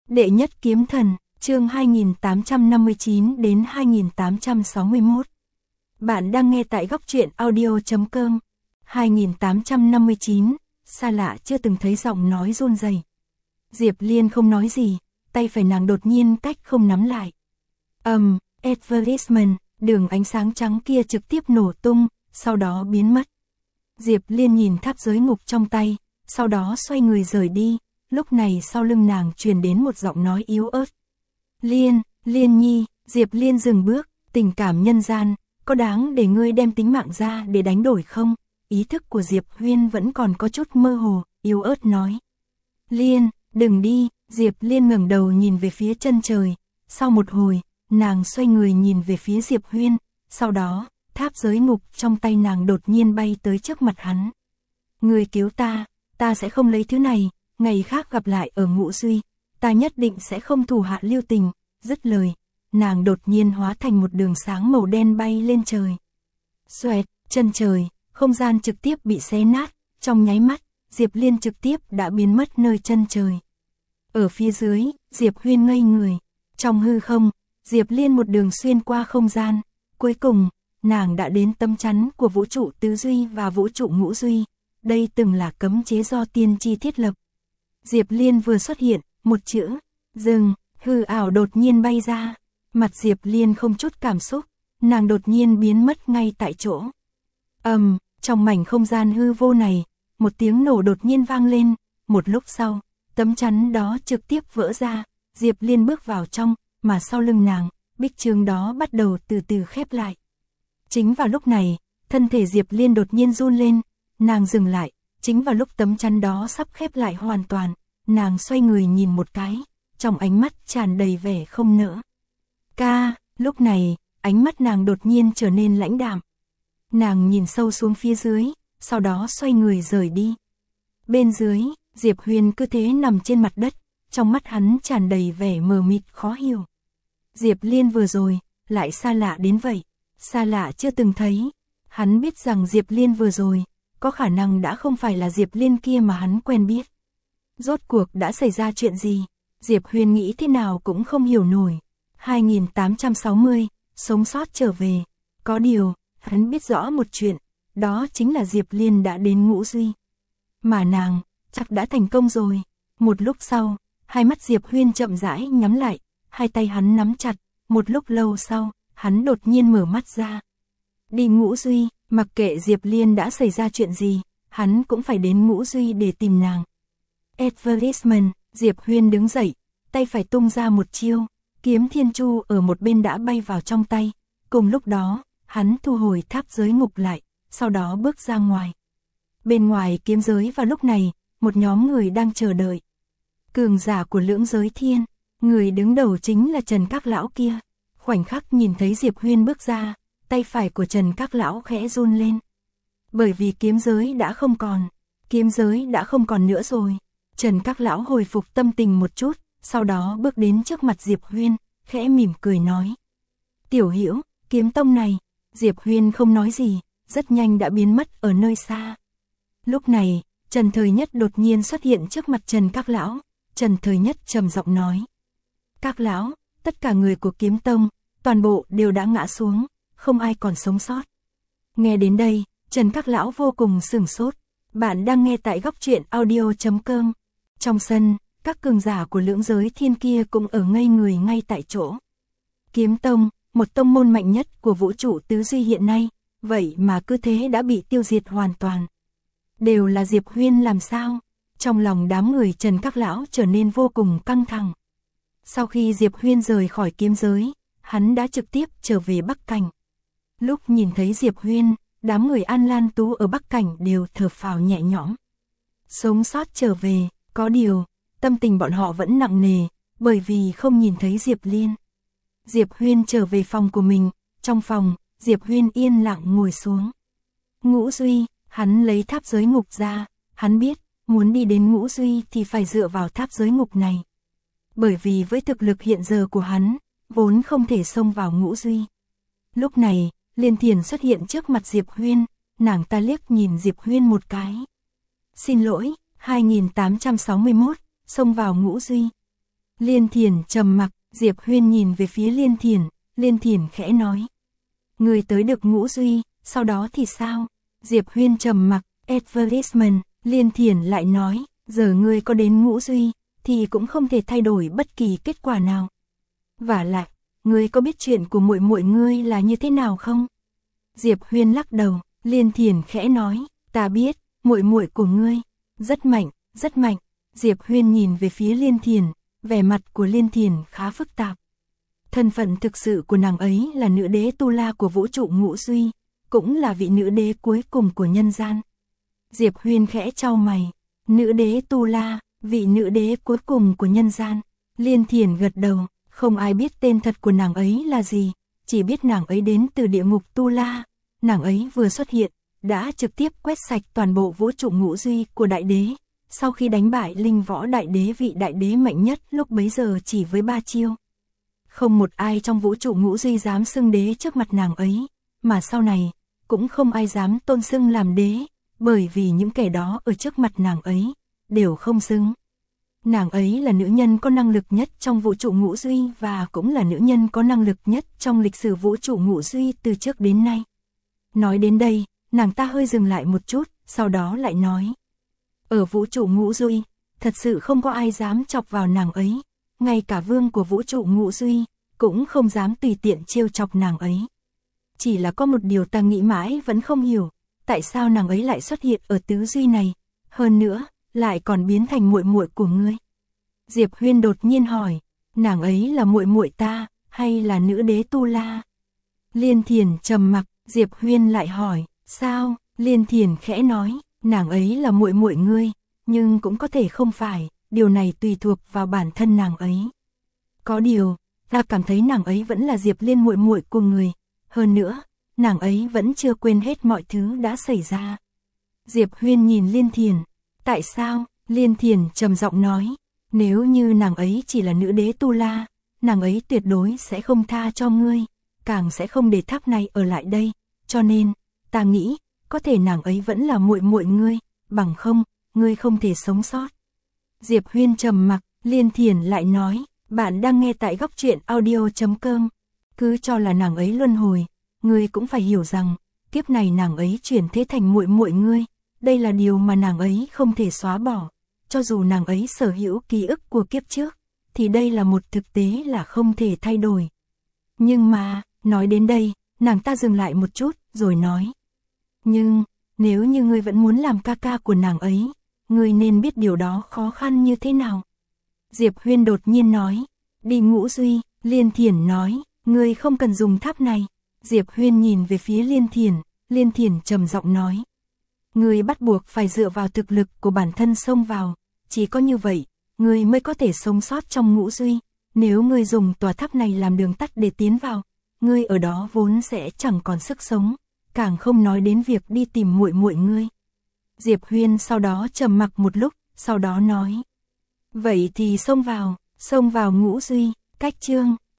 Đệ nhất kiếm thần, chương 2859 đến 2861. Bạn đang nghe tại góc truyện audio.com. 2859, xa lạ chưa từng thấy giọng nói run rẩy. Diệp Liên không nói gì, tay phải nàng đột nhiên cách không nắm lại. Advertisement, đường ánh sáng trắng kia trực tiếp nổ tung, sau đó biến mất. Diệp Liên nhìn tháp giới ngục trong tay, sau đó xoay người rời đi. Lúc này sau lưng nàng truyền đến một giọng nói yếu ớt. Liên nhi, Diệp Liên dừng bước, tình cảm nhân gian, có đáng để ngươi đem tính mạng ra để đánh đổi không? Ý thức của Diệp Huyên vẫn còn có chút mơ hồ, yếu ớt nói. Liên, đừng đi, Diệp Liên ngẩng đầu nhìn về phía chân trời, sau một hồi, nàng xoay người nhìn về phía Diệp Huyên, sau đó, tháp giới ngục trong tay nàng đột nhiên bay tới trước mặt hắn. Ngươi cứu ta sẽ không lấy thứ này. Ngày khác gặp lại ở Ngũ Duy, ta nhất định sẽ không thù hạ lưu tình. Dứt lời, nàng đột nhiên hóa thành một đường sáng màu đen bay lên trời. Xoẹt, chân trời, không gian trực tiếp bị xé nát, trong nháy mắt, Diệp Liên trực tiếp đã biến mất nơi chân trời. Ở phía dưới, Diệp Huyên ngây người, trong hư không, Diệp Liên một đường xuyên qua không gian, cuối cùng, nàng đã đến tấm chắn của vũ trụ tứ duy và vũ trụ ngũ duy. Đây từng là cấm chế do tiên tri thiết lập. Diệp Liên vừa xuất hiện, một chữ, dừng, hư ảo đột nhiên bay ra. Mặt Diệp Liên không chút cảm xúc, nàng đột nhiên biến mất ngay tại chỗ. Trong mảnh không gian hư vô này, một tiếng nổ đột nhiên vang lên, một lúc sau, tấm chắn đó trực tiếp vỡ ra, Diệp Liên bước vào trong, mà sau lưng nàng, bích chướng đó bắt đầu từ từ khép lại. Chính vào lúc này, thân thể Diệp Liên đột nhiên run lên, nàng dừng lại. Chính vào lúc tấm chắn đó sắp khép lại hoàn toàn, nàng xoay người nhìn một cái, trong ánh mắt tràn đầy vẻ không nỡ. Lúc này, ánh mắt nàng đột nhiên trở nên lãnh đạm. Nàng nhìn sâu xuống phía dưới, sau đó xoay người rời đi. Bên dưới, Diệp Huyền cứ thế nằm trên mặt đất, trong mắt hắn tràn đầy vẻ mờ mịt khó hiểu. Diệp Liên vừa rồi, lại xa lạ đến vậy, xa lạ chưa từng thấy. Hắn biết rằng Diệp Liên vừa rồi, có khả năng đã không phải là Diệp Liên kia mà hắn quen biết. Rốt cuộc đã xảy ra chuyện gì? Diệp Huyền nghĩ thế nào cũng không hiểu nổi. 2860, sống sót trở về. Có điều, hắn biết rõ một chuyện, đó chính là Diệp Liên đã đến Ngũ Duy. Mà nàng, chắc đã thành công rồi. Một lúc sau, hai mắt Diệp Huyền chậm rãi nhắm lại, hai tay hắn nắm chặt, một lúc lâu sau, hắn đột nhiên mở mắt ra. Đi Ngũ Duy. Mặc kệ Diệp Liên đã xảy ra chuyện gì, hắn cũng phải đến Ngũ Duy để tìm nàng. Advertisement, Diệp Huyên đứng dậy, tay phải tung ra một chiêu, kiếm thiên chu ở một bên đã bay vào trong tay. Cùng lúc đó, hắn thu hồi tháp giới ngục lại, sau đó bước ra ngoài. Bên ngoài kiếm giới vào lúc này, một nhóm người đang chờ đợi. Cường giả của lưỡng giới thiên, người đứng đầu chính là Trần Các Lão kia. Khoảnh khắc nhìn thấy Diệp Huyên bước ra, tay phải của Trần Các Lão khẽ run lên. Bởi vì kiếm giới đã không còn nữa rồi. Trần Các Lão hồi phục tâm tình một chút, sau đó bước đến trước mặt Diệp Huyên, khẽ mỉm cười nói. Tiểu Hữu, kiếm tông này. Diệp Huyên không nói gì, rất nhanh đã biến mất ở nơi xa. Lúc này, Trần Thời Nhất đột nhiên xuất hiện trước mặt Trần Các Lão. Trần Thời Nhất trầm giọng nói. Các Lão, tất cả người của kiếm tông, toàn bộ đều đã ngã xuống. Không ai còn sống sót. Nghe đến đây, Trần Các Lão vô cùng sửng sốt. Bạn đang nghe tại góc truyện audio.com. Trong sân, các cường giả của lưỡng giới thiên kia cũng ở ngây người ngay tại chỗ. Kiếm tông, một tông môn mạnh nhất của vũ trụ tứ duy hiện nay, vậy mà cứ thế đã bị tiêu diệt hoàn toàn. Đều là Diệp Huyên làm sao? Trong lòng đám người Trần Các Lão trở nên vô cùng căng thẳng. Sau khi Diệp Huyên rời khỏi kiếm giới, hắn đã trực tiếp trở về Bắc Cảnh. Lúc nhìn thấy Diệp Huyên, đám người An Lan Tú ở Bắc Cảnh đều thở phào nhẹ nhõm. Sống sót trở về, có điều, tâm tình bọn họ vẫn nặng nề, bởi vì không nhìn thấy Diệp Liên. Diệp Huyên trở về phòng của mình, trong phòng, Diệp Huyên yên lặng ngồi xuống. Ngũ Duy, hắn lấy tháp giới ngục ra, hắn biết, muốn đi đến Ngũ Duy thì phải dựa vào tháp giới ngục này. Bởi vì với thực lực hiện giờ của hắn, vốn không thể xông vào Ngũ Duy. Lúc này, Liên Thiền xuất hiện trước mặt Diệp Huyên, nàng ta liếc nhìn Diệp Huyên một cái. Xin lỗi, 2861, xông vào Ngũ Duy. Liên Thiển trầm mặc, Diệp Huyên nhìn về phía Liên Thiển, Liên Thiển khẽ nói. Người tới được Ngũ Duy, sau đó thì sao? Diệp Huyên trầm mặc, advertisement, Liên Thiển lại nói, giờ ngươi có đến Ngũ Duy, thì cũng không thể thay đổi bất kỳ kết quả nào. Vả lại, ngươi có biết chuyện của muội muội ngươi là như thế nào không? Diệp Huyên lắc đầu, Liên Thiển khẽ nói, ta biết, muội muội của ngươi rất mạnh, rất mạnh. Diệp Huyên nhìn về phía Liên Thiển, vẻ mặt của Liên Thiển khá phức tạp. Thân phận thực sự của nàng ấy là nữ đế Tu La của vũ trụ Ngũ Duy, cũng là vị nữ đế cuối cùng của nhân gian. Diệp Huyên khẽ chau mày, nữ đế Tu La, vị nữ đế cuối cùng của nhân gian. Liên Thiển gật đầu, không ai biết tên thật của nàng ấy là gì, chỉ biết nàng ấy đến từ địa ngục Tu La. Nàng ấy vừa xuất hiện, đã trực tiếp quét sạch toàn bộ vũ trụ Ngũ Duy của đại đế. Sau khi đánh bại Linh Võ đại đế, vị đại đế mạnh nhất lúc bấy giờ chỉ với 3 chiêu. Không một ai trong vũ trụ Ngũ Duy dám xưng đế trước mặt nàng ấy, mà sau này, cũng không ai dám tôn xưng làm đế, bởi vì những kẻ đó ở trước mặt nàng ấy, đều không xứng. Nàng ấy là nữ nhân có năng lực nhất trong vũ trụ Ngũ Duy và cũng là nữ nhân có năng lực nhất trong lịch sử vũ trụ Ngũ Duy từ trước đến nay. Nói đến đây, nàng ta hơi dừng lại một chút, sau đó lại nói. Ở vũ trụ Ngũ Duy, thật sự không có ai dám chọc vào nàng ấy, ngay cả vương của vũ trụ Ngũ Duy, cũng không dám tùy tiện trêu chọc nàng ấy. Chỉ là có một điều ta nghĩ mãi vẫn không hiểu, tại sao nàng ấy lại xuất hiện ở tứ duy này, hơn nữa, lại còn biến thành muội muội của ngươi. Diệp Huyên đột nhiên hỏi, nàng ấy là muội muội ta, hay là nữ đế Tu La? Liên Thiển trầm mặc, Diệp Huyên lại hỏi, sao? Liên Thiển khẽ nói, nàng ấy là muội muội ngươi, nhưng cũng có thể không phải, điều này tùy thuộc vào bản thân nàng ấy. Có điều, ta cảm thấy nàng ấy vẫn là Diệp Liên muội muội của người, hơn nữa, nàng ấy vẫn chưa quên hết mọi thứ đã xảy ra. Diệp Huyên nhìn Liên Thiển, tại sao? Liên Thiển trầm giọng nói, nếu như nàng ấy chỉ là nữ đế Tu La, nàng ấy tuyệt đối sẽ không tha cho ngươi, càng sẽ không để tháp này ở lại đây, cho nên, ta nghĩ, có thể nàng ấy vẫn là muội muội ngươi, bằng không, ngươi không thể sống sót. Diệp Huyên trầm mặc, Liên Thiển lại nói, bạn đang nghe tại Góc Truyện Audio.com, cứ cho là nàng ấy luân hồi, ngươi cũng phải hiểu rằng, kiếp này nàng ấy chuyển thế thành muội muội ngươi, đây là điều mà nàng ấy không thể xóa bỏ, cho dù nàng ấy sở hữu ký ức của kiếp trước, thì đây là một thực tế là không thể thay đổi. Nhưng mà, nói đến đây, nàng ta dừng lại một chút, rồi nói, nhưng, nếu như ngươi vẫn muốn làm ca ca của nàng ấy, ngươi nên biết điều đó khó khăn như thế nào. Diệp Huyên đột nhiên nói, đi Ngũ Duy. Liên Thiển nói, ngươi không cần dùng tháp này. Diệp Huyên nhìn về phía Liên Thiển trầm giọng nói, ngươi bắt buộc phải dựa vào thực lực của bản thân xông vào, chỉ có như vậy, ngươi mới có thể sống sót trong Ngũ Duy. Nếu ngươi dùng tòa tháp này làm đường tắt để tiến vào, ngươi ở đó vốn sẽ chẳng còn sức sống, càng không nói đến việc đi tìm muội muội ngươi. Diệp Huyên sau đó trầm mặc một lúc, sau đó nói, vậy thì xông vào Ngũ Duy. Cách chương